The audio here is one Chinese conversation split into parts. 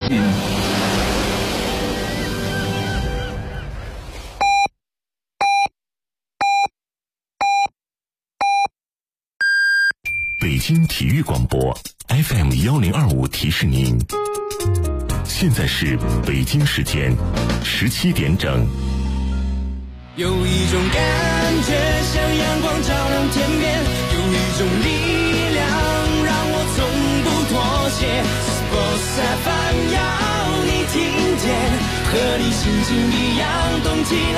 北京体育广播 FM1025提示您，现在是北京时间17点整。 有一种感觉像阳光照亮天边，有一种力量让我从不妥协。Sports FM 要你听见，和你心情一样动起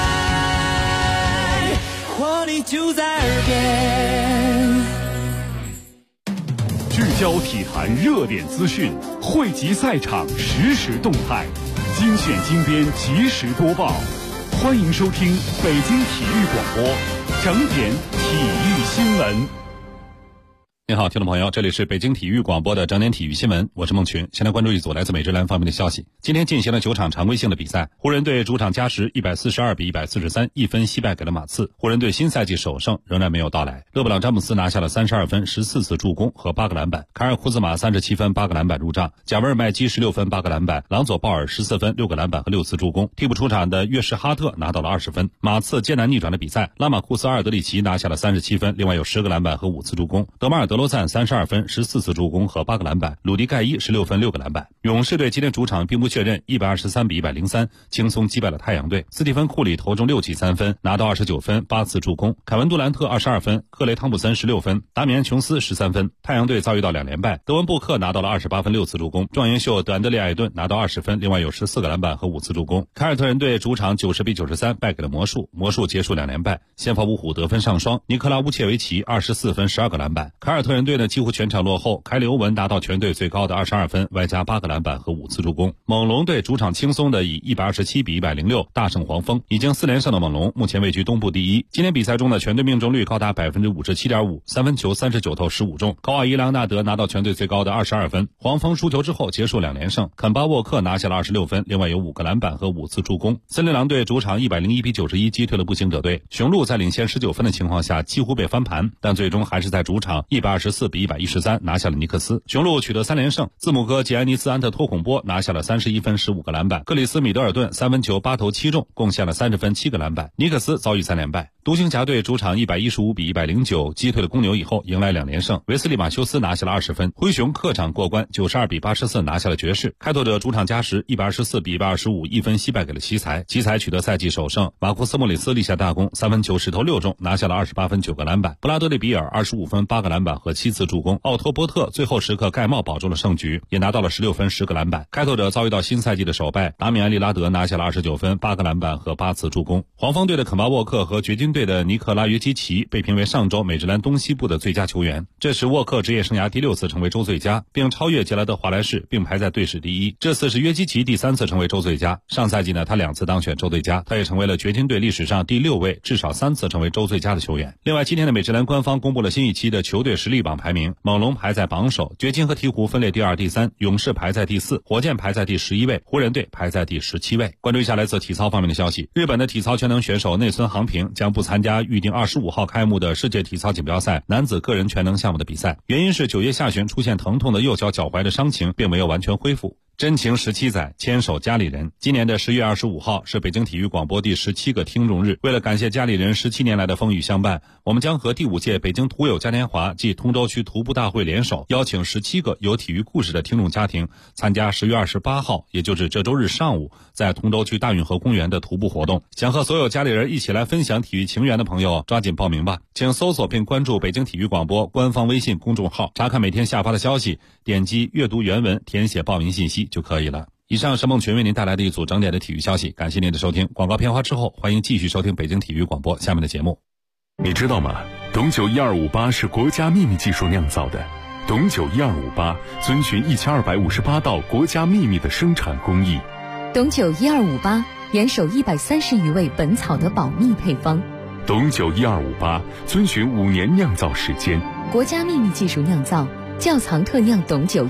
来，活力就在耳边。 聚焦体坛热点资讯，汇集赛场实时动态，精选精编及时播报。欢迎收听北京体育广播整点体育新闻。 您好，听众朋友，这里是北京体育广播的整点体育新闻，我是孟群。先来关注一组来自美职篮方面的消息。今天进行了9场常规性的比赛，湖人队主场加时142比143，一分惜败给了马刺。湖人队新赛季首胜仍然没有到来。勒布朗詹姆斯拿下了32分、14次助攻和8个篮板，凯尔库兹马37分、8个篮板入账，贾维尔麦基16分、8个篮板，朗佐鲍尔14分、6个篮板和6次助攻。替补出场的约什哈特拿到了20分。马刺艰难逆转的比赛，拉马库斯阿尔德里奇拿下了37分，另外有10个篮板和5次助攻。德马尔德罗赞32分、14次助攻和8个篮板，鲁迪盖伊16分、6个篮板。勇士队今天主场并不确认123比103轻松击败了太阳队。斯蒂芬库里投中6记3分，拿到29分、8次助攻。凯文杜兰特22分，克雷汤普森16分，达米安琼斯13分。太阳队遭遇到2连败，德文布克拿到了28分、6次助攻。状元秀德安德烈艾顿拿到20分，另外有14个篮板和5次助攻。凯尔特人队主场90比93败给了魔术，魔术结束2连败。先发五虎得分上双，尼克拉乌切维奇24分、12个篮板。凯尔特人队呢几乎全场落后，凯里欧文拿到全队最高的22分，外加8个篮板和5次助攻。猛龙队主场轻松的以127比106大胜黄蜂，已经4连胜的猛龙目前位居东部第一。今天比赛中的全队命中率高达 57.5%， 三分球39投15中。高瓦伊莱昂纳德拿到全队最高的22分。黄蜂输球之后结束2连胜，肯巴沃克拿下了26分，另外有5个篮板和5次助攻。森林狼队主场101比91击退了步行者队。雄鹿在领先19分的情况下几乎被翻盘，但最终还是在主场124比113拿下了尼克斯。雄鹿取得3连胜，字母哥吉安尼斯安特托孔波拿下了31分、15个篮板，克里斯米德尔顿三分球8投7中，贡献了30分、7个篮板。尼克斯遭遇3连败。独行侠队主场115比109击退了公牛以后迎来2连胜，维斯利马修斯拿下了20分。灰熊客场过关92比84拿下了爵士。开拓者主场加时124比125一分惜败给了奇才，奇才取得赛季首胜。马库斯莫里斯立下大功，三分球10投6中，拿下了28分、9个篮板。布拉德利比尔25分、8个篮板和7次助攻。奥托波特最后时刻盖帽保住了胜局，也拿到了16分、10个篮板。开拓者遭遇到新赛季的首败，达米安利拉德拿下了29分、8个篮板和8次助攻。黄蜂队的肯巴沃克和掘金队的尼克拉约基奇被评为上周美职篮东西部的最佳球员，这是沃克职业生涯第6次成为周最佳，并超越杰拉德华莱士，并排在队史第一。这次是约基奇第3次成为周最佳，上赛季呢他2次当选周最佳，他也成为了掘金队历史上第6位至少3次成为周最佳的球员。另外，今天的美职篮官方公布了新一期的球队实力榜排名，猛龙排在榜首，掘金和鹈鹕分列第2、第3，勇士排在第4，火箭排在第11位，湖人队排在第17位。关注一下来自体操方面的消息，日本的体操全能选手内村航平将不参加预定25号开幕的世界体操锦标赛男子个人全能项目的比赛，原因是9月下旬出现疼痛的右脚脚踝的伤情并没有完全恢复。真情17载，牵手家里人。今年的10月25号是北京体育广播第17个听众日，为了感谢家里人17年来的风雨相伴，我们将和第5届北京徒友嘉年华暨通州区徒步大会联手，邀请17个有体育故事的听众家庭参加10月28号，也就是这周日上午，在通州区大运河公园的徒步活动。想和所有家里人一起来分享体育情缘的朋友，抓紧报名吧！请搜索并关注北京体育广播官方微信公众号，查看每天下发的消息，点击阅读原文，填写报名信息就可以了。以上是孟群为您带来的一组整点的体育消息，感谢您的收听。广告片花之后，欢迎继续收听北京体育广播下面的节目。 你知道吗？董酒1258是国家秘密技术酿造的。董酒1258遵循1258道国家秘密的生产工艺。 董酒1258严守130余味本草的保密配方。 董酒1258遵循5年酿造时间， 国家秘密技术酿造，窖藏特酿董酒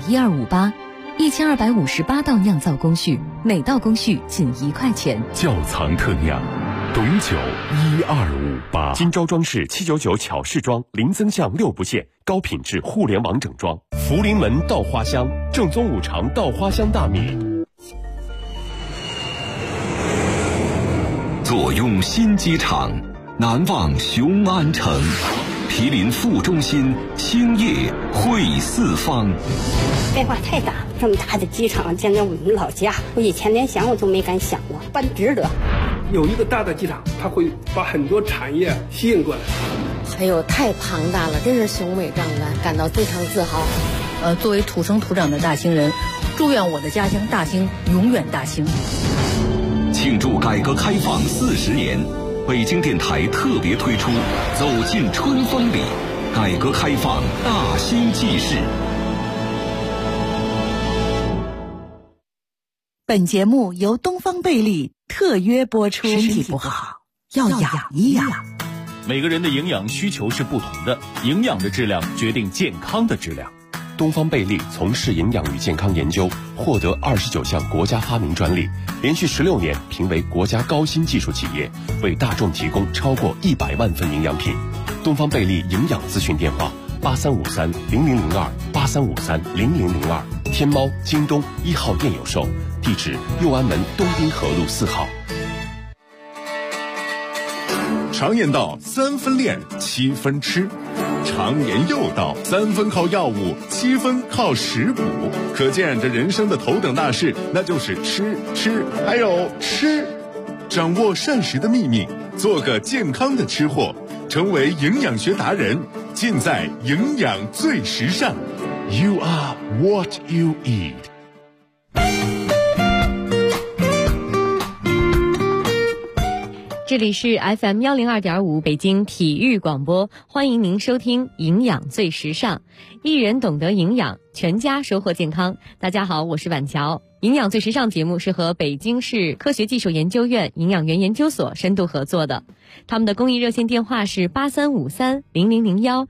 1258，1258道酿造工序，每道工序仅1块钱。 窖藏特酿董酒1258，金招装饰799巧饰装，零增项6不限，高品质互联网整装。福临门稻花香，正宗五常稻花香大米。 坐拥新机场，难忘雄安城。毗邻副中心，兴业汇四方。 变化太大，这么大的机场，简直我们老家，我以前连想我都没敢想过，办值得。 有一个大的机场，它会把很多产业吸引过来。 哎呦，太庞大了，真是雄伟壮观，感到非常自豪。 作为土生土长的大兴人，祝愿我的家乡大兴永远大兴。 庆祝改革开放40年，北京电台特别推出《走进春风里》，改革开放大兴纪事。 本节目由东方贝利特约播出。身体不好要养一养。 每个人的营养需求是不同的，营养的质量决定健康的质量。 东方贝利从事营养与健康研究，获得29项国家发明专利，连续16年评为国家高新技术企业，为大众提供超过100万份营养品。东方贝利营养咨询电话8353-0002，8353-0002，天猫、京东1号店有售，地址右安门东滨河路4号。 常言道3分练7分吃，常言又道3分靠药物7分靠食补，可见这人生的头等大事那就是吃还有吃。掌握膳食的秘密，做个健康的吃货，成为营养学达人，尽在营养最时尚。 You are what you eat。 这里是 FM 102.5北京体育广播，欢迎您收听营养最时尚，一人懂得营养，全家收获健康。大家好，我是婉乔。营养最时尚节目是和北京市科学技术研究院营养员研究所深度合作的，他们的公益热线电话是8353-0001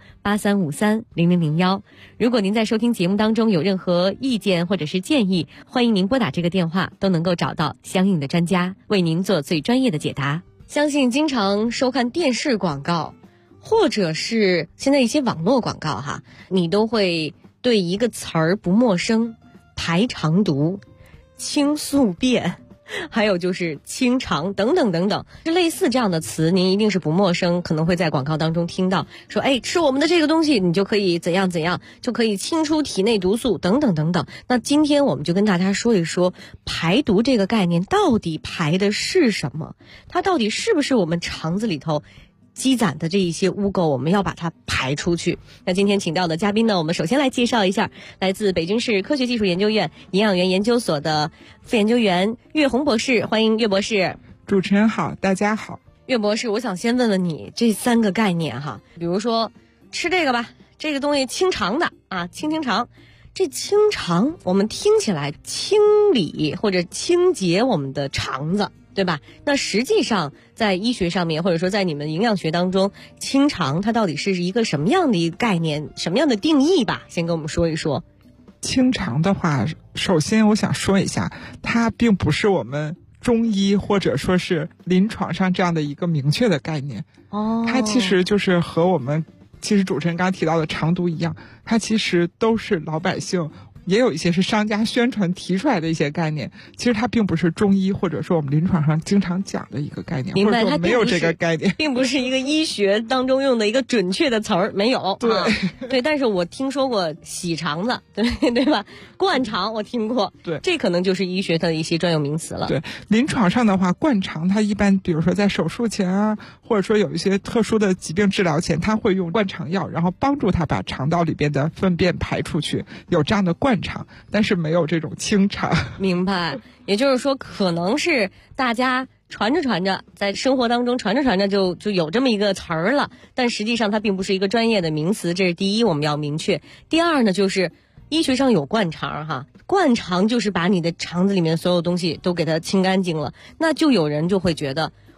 8353-0001。如果您在收听节目当中有任何意见或者是建议，欢迎您拨打这个电话，都能够找到相应的专家为您做最专业的解答。相信经常收看电视广告，或者是现在一些网络广告哈，你都会对一个词儿不陌生，排肠毒、清宿便，还有就是清肠等等等等，类似这样的词您一定是不陌生，可能会在广告当中听到，说吃我们的这个东西你就可以怎样怎样，就可以清出体内毒素等等等等。那今天我们就跟大家说一说排毒这个概念，到底排的是什么，它到底是不是我们肠子里头积攒的这一些污垢，我们要把它排出去。那今天请到的嘉宾呢，我们首先来介绍一下，来自北京市科学技术研究院营养员研究所的副研究员岳红博士，欢迎岳博士。 主持人好，大家好。 岳博士，我想先问问你这3个概念哈，比如说吃这个吧，这个东西清肠的啊，清肠。这清肠我们听起来清理或者清洁我们的肠子，对吧？那实际上在医学上面，或者说在你们营养学当中，清肠它到底是一个什么样的一个概念，什么样的定义吧？先跟我们说一说。 清肠的话，首先我想说一下，它并不是我们中医或者说是临床上这样的一个明确的概念。它其实就是和我们主持人刚刚提到的肠毒一样，它其实都是老百姓，也有一些是商家宣传提出来的一些概念，其实它并不是中医或者说我们临床上经常讲的一个概念， 明白， 或者说没有这个概念， 并不是一个医学当中用的一个准确的词儿，没有。 对、 对，但是我听说过洗肠子，对吧？灌肠我听过， 对， 这可能就是医学的一些专有名词了。 对，临床上的话，灌肠它一般比如说在手术前啊，或者说有一些特殊的疾病治疗前，它会用灌肠药，然后帮助它把肠道里边的粪便排出去，有这样的灌肠，但是没有这种清肠。 明白，也就是说可能是大家传着在生活当中传着就有这么一个词儿了，但实际上它并不是一个专业的名词，这是第一我们要明确。第二呢，就是医学上有灌肠哈，灌肠就是把你的肠子里面所有东西都给它清干净了，那就有人就会觉得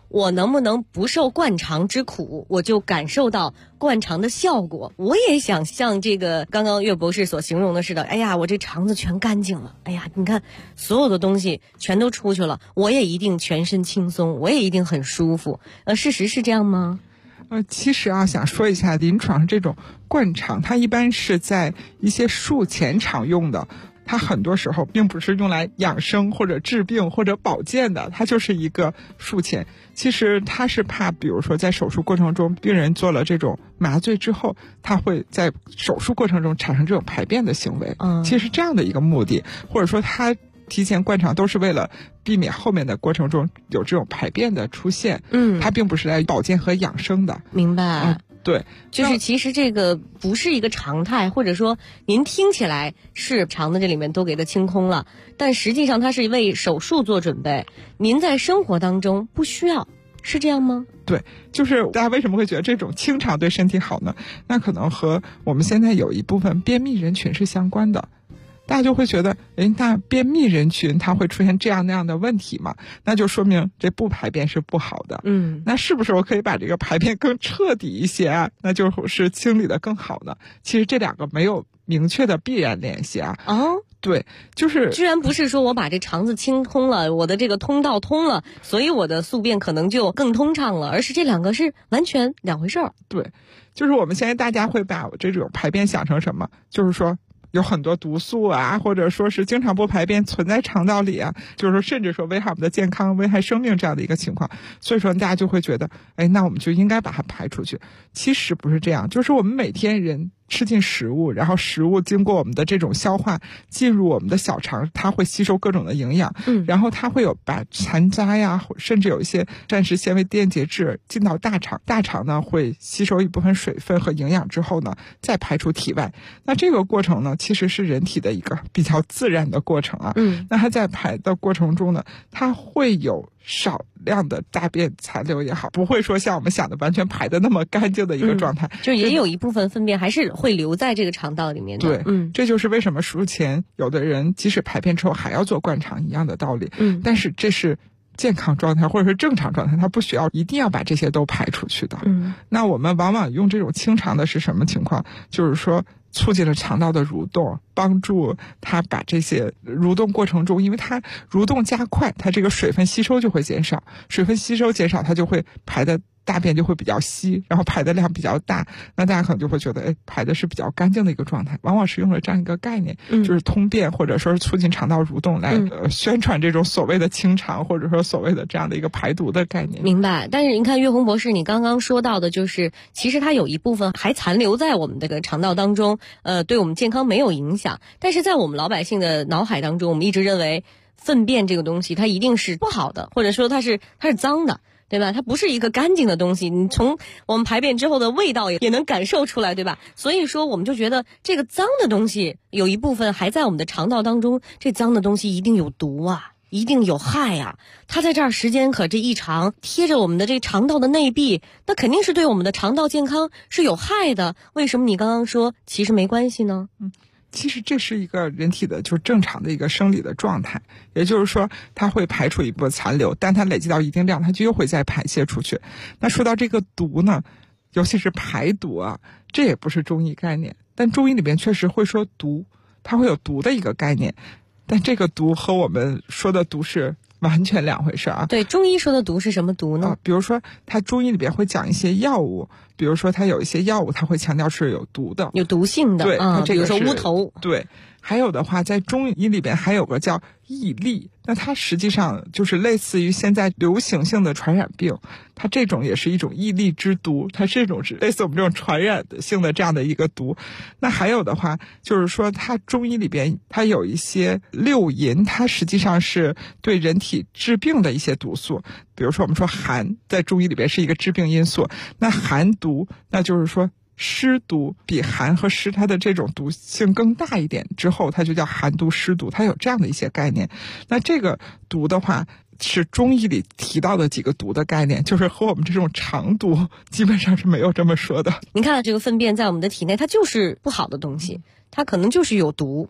我能不能不受灌肠之苦，我就感受到灌肠的效果。我也想像这个刚刚岳博士所形容的似的，哎呀，我这肠子全干净了，哎呀，你看所有的东西全都出去了，我也一定全身轻松，我也一定很舒服。事实是这样吗？ 其实想说一下，临床上这种灌肠，它一般是在一些术前常用的。它很多时候并不是用来养生或者治病或者保健的，它就是一个术前。其实它是怕，比如说在手术过程中，病人做了这种麻醉之后，他会在手术过程中产生这种排便的行为。其实这样的一个目的，或者说他提前灌肠都是为了避免后面的过程中有这种排便的出现。它并不是来保健和养生的。 明白。 对， 就是其实这个不是一个常态，或者说您听起来是肠子这里面都给它清空了，但实际上它是为手术做准备，您在生活当中不需要，是这样吗？ 对，就是大家为什么会觉得这种清肠对身体好呢？那可能和我们现在有一部分便秘人群是相关的。大家就会觉得，那便秘人群它会出现这样那样的问题嘛？那就说明这不排便是不好的。那是不是我可以把这个排便更彻底一些啊？那就是清理的更好呢？其实这两个没有明确的必然联系啊。对，就是居然不是说我把这肠子清空了，我的这个通道通了，所以我的宿便可能就更通畅了，而是这两个是完全两回事儿。 对，就是我们现在大家会把这种排便想成什么？就是说有很多毒素啊，或者说是经常不排便存在肠道里啊，就是说甚至说危害我们的健康、危害生命这样的一个情况。所以说大家就会觉得，那我们就应该把它排出去。其实不是这样，就是我们每天人吃进食物，然后食物经过我们的这种消化进入我们的小肠，它会吸收各种的营养，然后它会有把残渣呀，甚至有一些膳食纤维电解质进到大肠，大肠呢会吸收一部分水分和营养之后呢再排出体外。那这个过程呢其实是人体的一个比较自然的过程啊。那它在排的过程中呢，它会有少量的大便残留也好，不会说像我们想的完全排的那么干净的一个状态， 就也有一部分粪便还是会留在这个肠道里面的。 对，这就是为什么术前有的人即使排便之后还要做灌肠一样的道理。但是这是健康状态或者是正常状态，它不需要一定要把这些都排出去的。那我们往往用这种清肠的是什么情况？就是说促进了肠道的蠕动，帮助它把这些蠕动过程中，因为它蠕动加快，它这个水分吸收就会减少，水分吸收减少，它就会排的大便就会比较稀，然后排的量比较大，那大家可能就会觉得排的是比较干净的一个状态，往往是用了这样一个概念，就是通便或者说是促进肠道蠕动来宣传这种所谓的清肠，或者说所谓的这样的一个排毒的概念。 明白。但是您看岳红博士，你刚刚说到的就是其实它有一部分还残留在我们这个肠道当中，对我们健康没有影响，但是在我们老百姓的脑海当中，我们一直认为粪便这个东西它一定是不好的，或者说它是脏的，对吧？它不是一个干净的东西，你从我们排便之后的味道也能感受出来，对吧？所以说我们就觉得这个脏的东西有一部分还在我们的肠道当中，这脏的东西一定有毒啊，一定有害啊，它在这儿时间可这一长，贴着我们的这肠道的内壁，那肯定是对我们的肠道健康是有害的。为什么你刚刚说其实没关系呢？ 其实这是一个人体的就是正常的一个生理的状态，也就是说它会排出一部分残留，但它累积到一定量，它就又会再排泄出去。那说到这个毒呢，尤其是排毒啊，这也不是中医概念，但中医里边确实会说毒，它会有毒的一个概念，但这个毒和我们说的毒是完全两回事啊。 对，中医说的毒是什么毒呢？ 比如说它中医里边会讲一些药物，比如说它有一些药物它会强调是有毒的， 有毒性的。 对，它这个比如说乌头。 对，还有的话在中医里边还有个叫疫痢，那它实际上就是类似于现在流行性的传染病，它这种也是一种疫痢之毒，它这种是类似我们这种传染性的这样的一个毒。那还有的话就是说它中医里边它有一些六淫，它实际上是对人体致病的一些毒素，比如说我们说寒在中医里边是一个致病因素，那寒毒那就是说湿毒比寒和湿它的这种毒性更大一点之后，它就叫寒毒湿毒，它有这样的一些概念。那这个毒的话是中医里提到的几个毒的概念，就是和我们这种常毒基本上是没有这么说的。 您看这个粪便在我们的体内它就是不好的东西，它可能就是有毒，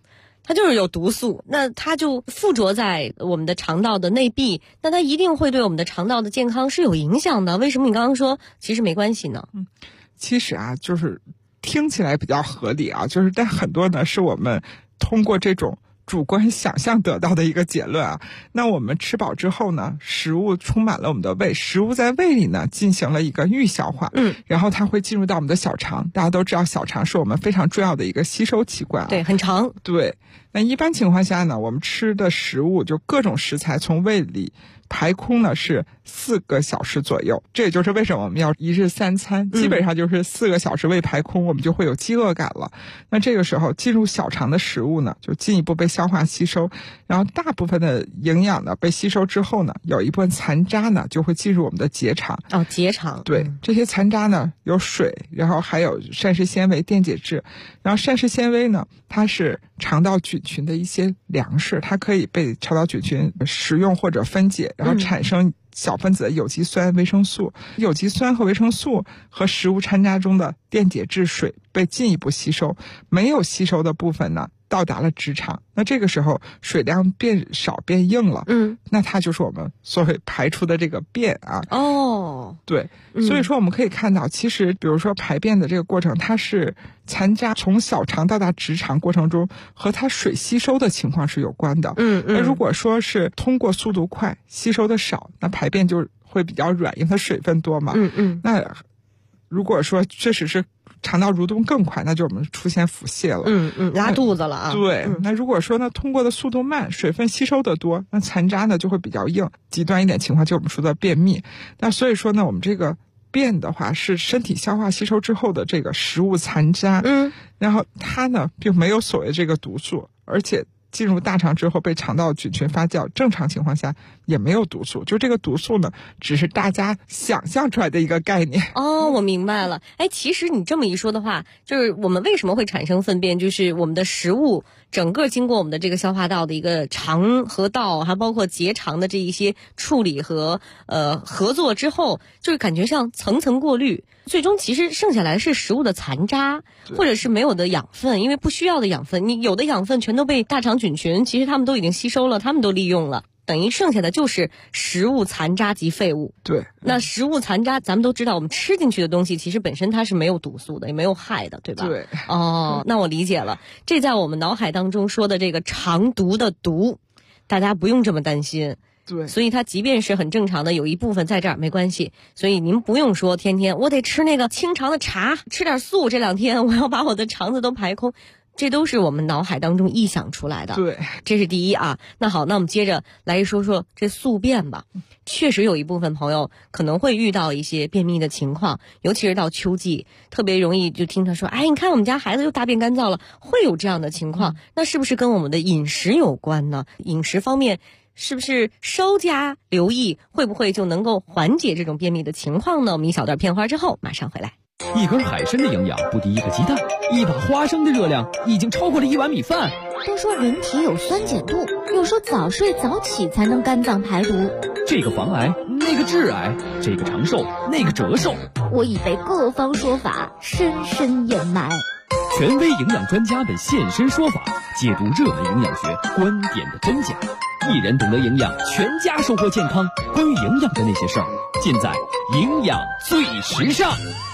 它就是有毒素，那它就附着在我们的肠道的内壁，那它一定会对我们的肠道的健康是有影响的。为什么你刚刚说其实没关系呢？ 其实啊，就是听起来比较合理啊，就是但很多呢是我们通过这种主观想象得到的一个结论啊。那我们吃饱之后呢，食物充满了我们的胃，食物在胃里呢进行了一个预消化，然后它会进入到我们的小肠。大家都知道小肠是我们非常重要的一个吸收器官啊， 对，很长。 对，那一般情况下呢，我们吃的食物就各种食材从胃里排空呢是4个小时左右，这也就是为什么我们要1日3餐，基本上就是4个小时胃排空，我们就会有饥饿感了。那这个时候进入小肠的食物呢，就进一步被消化吸收，然后大部分的营养呢被吸收之后呢，有一部分残渣呢就会进入我们的结肠。 结肠。 对，这些残渣呢有水，然后还有膳食纤维、电解质。然后膳食纤维呢，它是肠道菌群的一些粮食，它可以被肠道菌群食用或者分解，然后产生小分子的有机酸、维生素。有机酸和维生素和食物残渣中的电解质水被进一步吸收，没有吸收的部分呢到达了直肠。那这个时候水量变少变硬了，那它就是我们所谓排出的这个便啊。对，所以说我们可以看到，其实比如说排便的这个过程，它是残渣从小肠到达直肠过程中和它水吸收的情况是有关的。那如果说是通过速度快，吸收的少，那排便就会比较软，因为它水分多嘛。那如果说确实是肠道蠕动更快，那就我们出现腹泻了， 拉肚子了啊。 对，那如果说呢通过的速度慢，水分吸收的多，那残渣呢就会比较硬，极端一点情况就我们说的便秘。那所以说呢，我们这个便的话是身体消化吸收之后的这个食物残渣，然后它呢并没有所谓这个毒素，而且进入大肠之后被肠道菌群发酵，正常情况下也没有毒素，就这个毒素呢只是大家想象出来的一个概念。 我明白了。其实你这么一说的话，就是我们为什么会产生粪便，就是我们的食物整个经过我们的这个消化道的一个肠和道，还包括结肠的这一些处理和合作之后，就是感觉像层层过滤，最终其实剩下来是食物的残渣，或者是没有的养分，因为不需要的养分，你有的养分全都被大肠菌群，其实他们都已经吸收了，他们都利用了，等于剩下的就是食物残渣及废物。 对， 那食物残渣咱们都知道，我们吃进去的东西其实本身它是没有毒素的，也没有害的，对吧？ 对。 那我理解了，这在我们脑海当中说的这个肠毒的毒，大家不用这么担心。 对， 所以它即便是很正常的，有一部分在这儿没关系，所以您不用说天天我得吃那个清肠的茶，吃点素，这2天我要把我的肠子都排空，这都是我们脑海当中臆想出来的。 对， 这是第一啊。那好，那我们接着来说说这宿便吧。确实有一部分朋友可能会遇到一些便秘的情况，尤其是到秋季，特别容易就听他说，你看我们家孩子又大便干燥了，会有这样的情况。那是不是跟我们的饮食有关呢？饮食方面是不是稍加留意，会不会就能够缓解这种便秘的情况呢？我们一小段片花之后马上回来。 一根海参的营养不敌一个鸡蛋，一把花生的热量已经超过了1碗米饭。 都说人体有酸碱度，有说早睡早起才能肝脏排毒， 这个防癌，那个致癌，这个长寿，那个折寿， 我已被各方说法深深掩埋。 权威营养专家们现身说法，解读热门营养学观点的真假。一人懂得营养，全家收获健康。关于营养的那些事儿，尽在营养最时尚。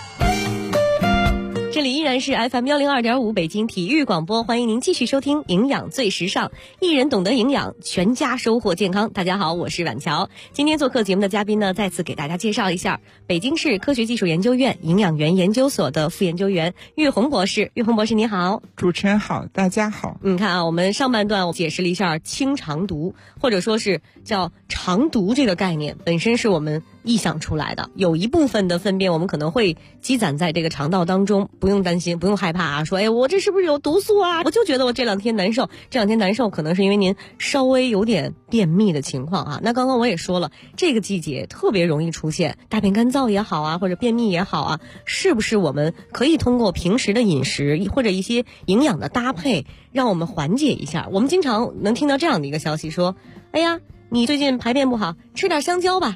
这里依然是 FM 102.5北京体育广播，欢迎您继续收听营养最时尚，一人懂得营养，全家收获健康。大家好，我是婉乔。今天做客节目的嘉宾呢，再次给大家介绍一下北京市科学技术研究院营养元研究所的副研究员玉红博士。玉红博士你好。 主持人好，大家好。 看啊，我们上半段解释了一下清肠毒，或者说是叫肠毒这个概念，本身是我们臆想出来的。有一部分的粪便我们可能会积攒在这个肠道当中，不用担心，不用害怕啊，说我这是不是有毒素啊？我就觉得我这2天难受，这2天难受可能是因为您稍微有点便秘的情况啊。那刚刚我也说了，这个季节特别容易出现大便干燥也好啊，或者便秘也好啊，是不是我们可以通过平时的饮食或者一些营养的搭配，让我们缓解一下？我们经常能听到这样的一个消息说，你最近排便不好，吃点香蕉吧。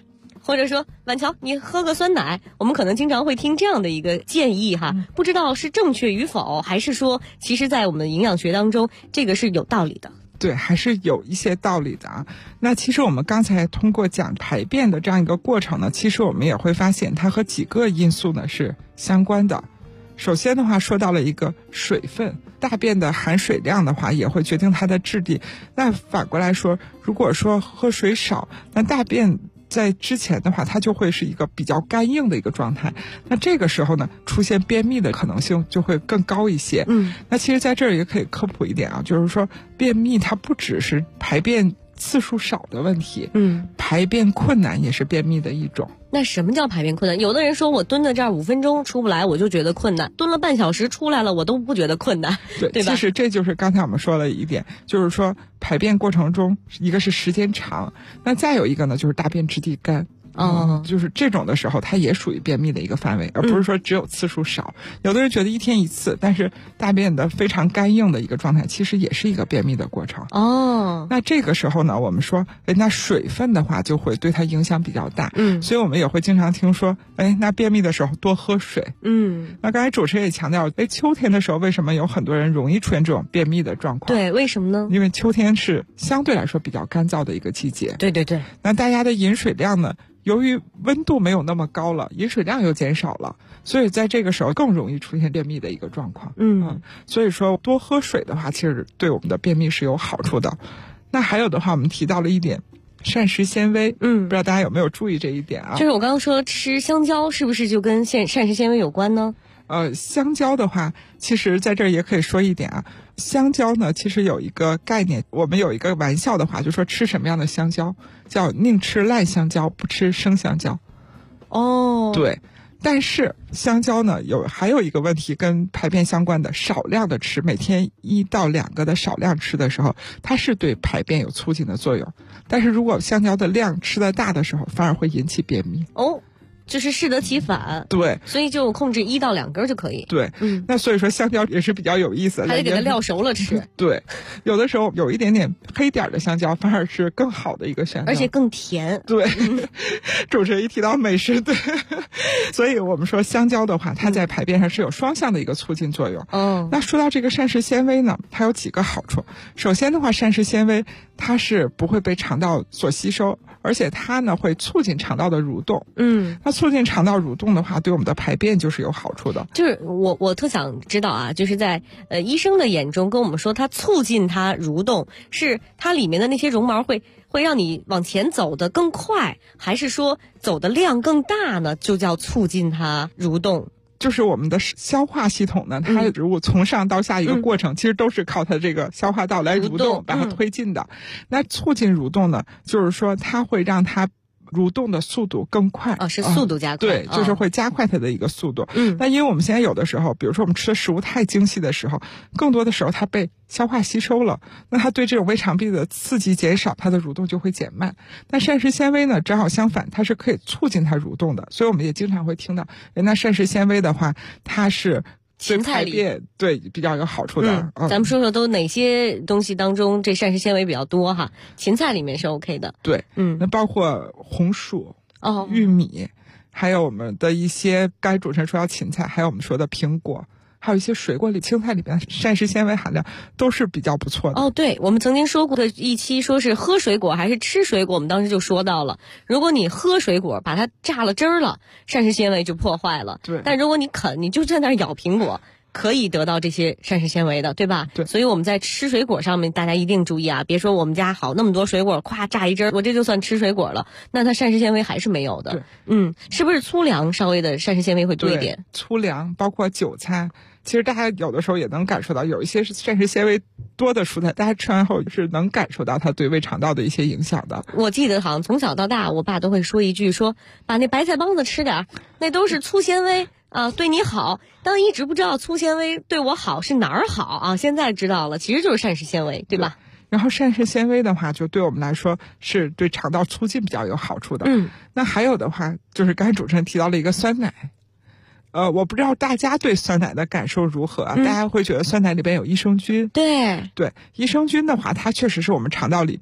或者说婉乔你喝个酸奶，我们可能经常会听这样的一个建议哈，不知道是正确与否，还是说其实在我们营养学当中这个是有道理的。 对，还是有一些道理的啊。那其实我们刚才通过讲排便的这样一个过程呢，其实我们也会发现它和几个因素呢是相关的。首先的话，说到了一个水分，大便的含水量的话也会决定它的质地。那反过来说，如果说喝水少，那大便在之前的话它就会是一个比较干硬的一个状态，那这个时候呢出现便秘的可能性就会更高一些。那其实在这儿也可以科普一点啊，就是说便秘它不只是排便次数少的问题，排便困难也是便秘的一种。 那什么叫排便困难？有的人说我蹲在这儿5分钟出不来我就觉得困难，蹲了半小时出来了我都不觉得困难，对吧？ 其实这就是刚才我们说了一点，就是说排便过程中一个是时间长，那再有一个呢就是大便质地干。就是这种的时候它也属于便秘的一个范围，而不是说只有次数少。有的人觉得1天1次，但是大便的非常干硬的一个状态其实也是一个便秘的过程。那这个时候呢我们说那水分的话就会对它影响比较大。所以我们也会经常听说那便秘的时候多喝水。那刚才主持人也强调秋天的时候为什么有很多人容易出现这种便秘的状况？ 对，为什么呢？ 因为秋天是相对来说比较干燥的一个季节。 对， 那大家的饮水量呢由于温度没有那么高了，饮水量又减少了，所以在这个时候更容易出现便秘的一个状况。所以说多喝水的话其实对我们的便秘是有好处的。那还有的话我们提到了一点膳食纤维，不知道大家有没有注意这一点啊？ 就是我刚刚说吃香蕉是不是就跟膳食纤维有关呢？ 香蕉的话其实在这儿也可以说一点啊，香蕉呢其实有一个概念，我们有一个玩笑的话就说吃什么样的香蕉，叫宁吃烂香蕉不吃生香蕉。对，但是香蕉呢还有一个问题跟排便相关的，少量的吃，每天1到2个的少量吃的时候它是对排便有促进的作用，但是如果香蕉的量吃得大的时候反而会引起便秘。 就是适得其反。 对， 所以就控制1到2根就可以。 对，那所以说香蕉也是比较有意思的， 还得给它撂熟了吃。 对，有的时候有一点点黑点的香蕉反而是更好的一个香蕉， 而且更甜。 对，主持人一提到美食，对，所以我们说香蕉的话它在排便上是有双向的一个促进作用。那说到这个膳食纤维呢，它有几个好处。首先的话，膳食纤维它是不会被肠道所吸收，而且它呢会促进肠道的蠕动。那促进肠道蠕动的话对我们的排便就是有好处的。 就是我特想知道啊，就是在医生的眼中跟我们说它促进它蠕动，是它里面的那些绒毛会让你往前走得更快，还是说走的量更大呢就叫促进它蠕动？ 就是我们的消化系统呢，它的植物从上到下一个过程其实都是靠它这个消化道来蠕动把它推进的。那促进蠕动呢就是说它会让它蠕动的速度更快。 是速度加快。 对，就是会加快它的一个速度。那因为我们现在有的时候比如说我们吃的食物太精细的时候，更多的时候它被消化吸收了，那它对这种胃肠壁的刺激减少，它的蠕动就会减慢。但膳食纤维呢正好相反，它是可以促进它蠕动的，所以我们也经常会听到那膳食纤维的话它是对排便对比较有好处的。 咱们说说都哪些东西当中这膳食纤维比较多哈？芹菜里面是 OK 的。 对，那包括红薯、玉米，还有我们的一些刚才主持人说到芹菜，还有我们说的苹果，还有一些水果里青菜里边膳食纤维含量都是比较不错的。 对，我们曾经说过的一期说是喝水果还是吃水果，我们当时就说到了，如果你喝水果把它榨了汁儿了，膳食纤维就破坏了。 对， 但如果你你就在那儿咬苹果，可以得到这些膳食纤维的，对吧？ 对， 所以我们在吃水果上面大家一定注意啊，别说我们家好那么多水果咵榨一汁儿，我这就算吃水果了，那它膳食纤维还是没有的。是不是粗粮稍微的膳食纤维会多一点？ 粗粮包括韭菜，其实大家有的时候也能感受到有一些是膳食纤维多的蔬菜，大家吃完后是能感受到它对胃肠道的一些影响的。 我记得好像从小到大我爸都会说一句，说把那白菜帮子吃点，那都是粗纤维对你好。当一直不知道粗纤维对我好是哪儿好啊，现在知道了，其实就是膳食纤维，对吧？ 然后膳食纤维的话就对我们来说是对肠道促进比较有好处的。那还有的话就是刚才主持人提到了一个酸奶。我不知道大家对酸奶的感受如何啊？大家会觉得酸奶里边有益生菌。 对， 益生菌的话它确实是我们肠道里边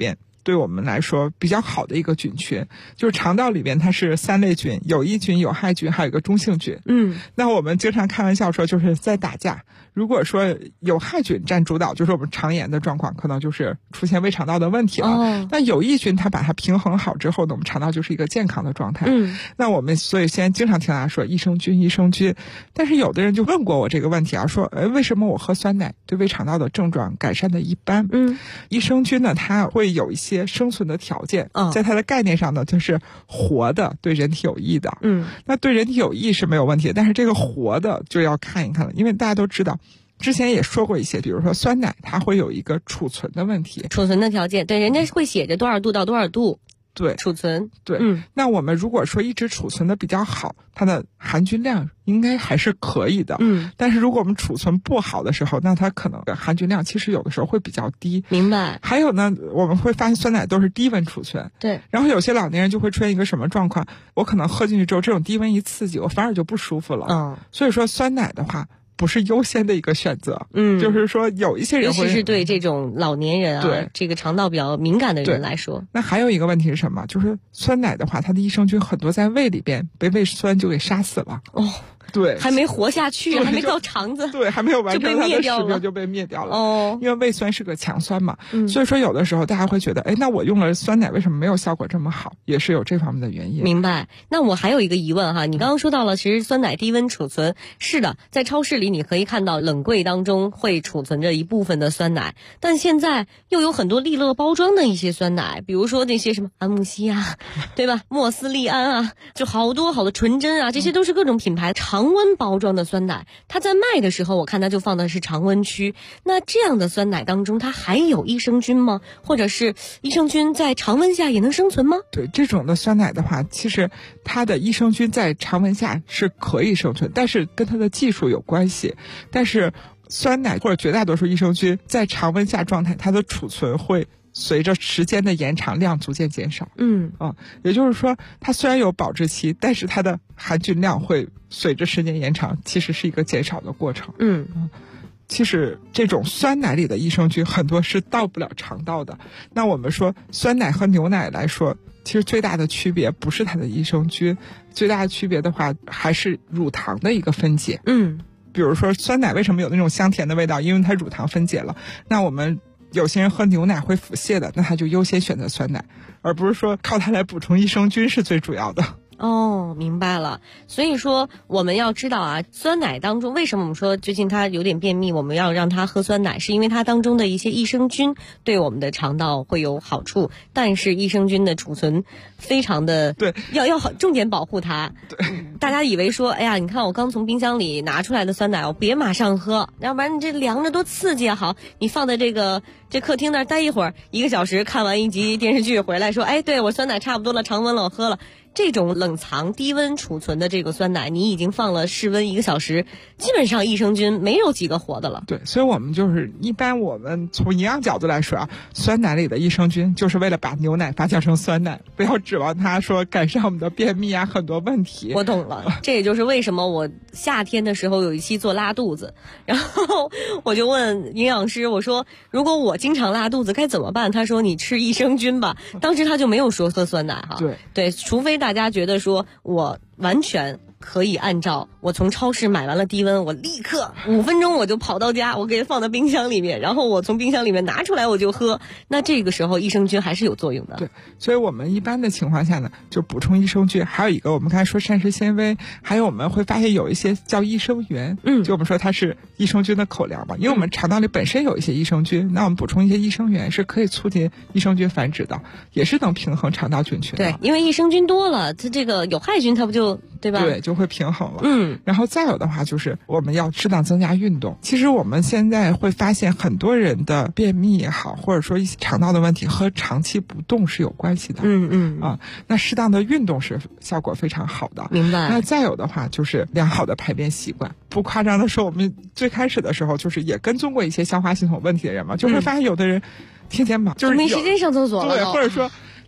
对我们来说比较好的一个菌群。就是肠道里边它是3类菌，有益菌、有害菌，还有一个中性菌。那我们经常开玩笑说就是在打架，如果说有害菌占主导，就是我们肠炎的状况可能就是出现胃肠道的问题了。那有益菌它把它平衡好之后呢，我们肠道就是一个健康的状态。那我们所以现在经常听大家说益生菌，但是有的人就问过我这个问题啊，说为什么我喝酸奶对胃肠道的症状改善的一般？益生菌呢，它会有一些生存的条件，在它的概念上呢，就是活的，对人体有益的。那对人体有益是没有问题的，但是这个活的就要看一看了，因为大家都知道。之前也说过一些，比如说酸奶，它会有一个储存的问题， 储存的条件，对，人家会写着多少度到多少度。 对， 储存， 对，那我们如果说一直储存的比较好，它的含菌量应该还是可以的。但是如果我们储存不好的时候，那它可能含菌量其实有的时候会比较低。 明白。 还有呢，我们会发现酸奶都是低温储存。 对。 然后有些老年人就会出现一个什么状况？我可能喝进去之后，这种低温一刺激，我反而就不舒服了。所以说酸奶的话。不是优先的一个选择，就是说有一些人会， 尤其是对这种老年人啊， 对这个肠道比较敏感的人来说。 那还有一个问题是什么？就是酸奶的话，它的益生菌很多在胃里边被胃酸就给杀死了。对， 还没活下去，还没到肠子， 对，还没有完成它的使命就被灭掉了。因为胃酸是个强酸嘛，所以说有的时候大家会觉得，那我用了酸奶为什么没有效果这么好？也是有这方面的原因。 明白。那我还有一个疑问哈，你刚刚说到了，其实酸奶低温储存，是的，在超市里你可以看到冷柜当中会储存着一部分的酸奶，但现在又有很多利乐包装的一些酸奶，比如说那些什么安慕希啊，对吧？莫斯利安啊，就好多纯真啊，这些都是各种品牌常温包装的酸奶，它在卖的时候我看它就放的是常温区。那这样的酸奶当中它还有益生菌吗？或者是益生菌在常温下也能生存吗？ 对，这种的酸奶的话，其实它的益生菌在常温下是可以生存，但是跟它的技术有关系。但是酸奶或者绝大多数益生菌在常温下状态，它的储存会随着时间的延长量逐渐减少。也就是说它虽然有保质期，但是它的含菌量会随着时间延长其实是一个减少的过程。其实这种酸奶里的益生菌很多是到不了肠道的。那我们说酸奶和牛奶来说，其实最大的区别不是它的益生菌，最大的区别的话还是乳糖的一个分解。比如说酸奶为什么有那种香甜的味道，因为它乳糖分解了。那我们有些人喝牛奶会腹泻的，那他就优先选择酸奶，而不是说靠它来补充益生菌是最主要的。 明白了。所以说我们要知道啊，酸奶当中为什么我们说最近他有点便秘，我们要让他喝酸奶，是因为它当中的一些益生菌对我们的肠道会有好处，但是益生菌的储存非常的对， 要重点保护它。 对， 大家以为说，哎呀，你看我刚从冰箱里拿出来的酸奶，我别马上喝，要不然你这凉着多刺激啊！好，你放在这客厅那儿待一会儿，1个小时看完一集电视剧回来说，对我酸奶差不多了，常温了，我喝了。这种冷藏低温储存的这个酸奶，你已经放了室温1个小时，基本上益生菌没有几个活的了。 对，所以我们就是一般我们从营养角度来说啊，酸奶里的益生菌就是为了把牛奶发酵成酸奶，不要指望它说改善我们的便秘啊很多问题。 我懂了，这也就是为什么我夏天的时候有一期做拉肚子，然后我就问营养师，我说如果我经常拉肚子该怎么办？他说你吃益生菌吧。当时他就没有说喝酸奶哈。对，除非大家觉得说我完全可以按照我从超市买完了低温，我立刻5分钟我就跑到家，我给它放到冰箱里面，然后我从冰箱里面拿出来我就喝，那这个时候益生菌还是有作用的。 对，所以我们一般的情况下呢，就补充益生菌，还有一个我们刚才说膳食纤维，还有我们会发现有一些叫益生元，就我们说它是益生菌的口粮嘛，因为我们肠道里本身有一些益生菌，那我们补充一些益生元是可以促进益生菌繁殖的，也是能平衡肠道菌群的。 对，因为益生菌多了，它这个有害菌它不就对吧？ 对，就会平衡了。然后再有的话就是我们要适当增加运动。其实我们现在会发现很多人的便秘也好，或者说一些肠道的问题和长期不动是有关系的。那适当的运动是效果非常好的。 明白。 那再有的话就是良好的排便习惯。不夸张的说，我们最开始的时候就是也跟踪过一些消化系统问题的人嘛，就会发现有的人天天忙，就是没时间上厕所了。 对，或者说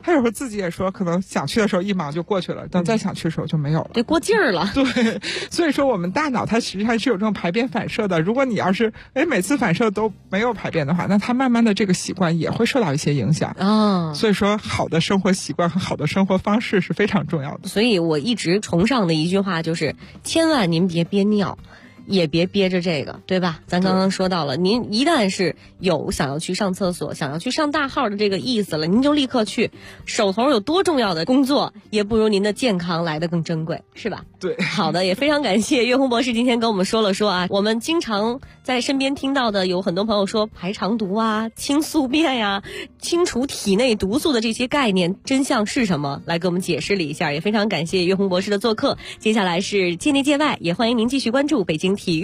他有时候自己也说，可能想去的时候一忙就过去了，等再想去的时候就没有了， 对，过劲儿了。 对，所以说我们大脑它实际上是有这种排便反射的。如果你要是每次反射都没有排便的话，那它慢慢的这个习惯也会受到一些影响啊。所以说，好的生活习惯和好的生活方式是非常重要的。 所以我一直崇尚的一句话就是：千万您别憋尿。也别憋着这个，对吧？咱刚刚说到了，您一旦是有想要去上厕所、想要去上大号的这个意思了，您就立刻去。手头有多重要的工作，也不如您的健康来得更珍贵，是吧？ 对。 好的，也非常感谢岳红博士今天跟我们说了说啊，我们经常在身边听到的有很多朋友说排肠毒啊、清宿便呀、清除体内毒素的这些概念，真相是什么？来给我们解释了一下，也非常感谢岳红博士的做客。接下来是界内界外，也欢迎您继续关注北京体育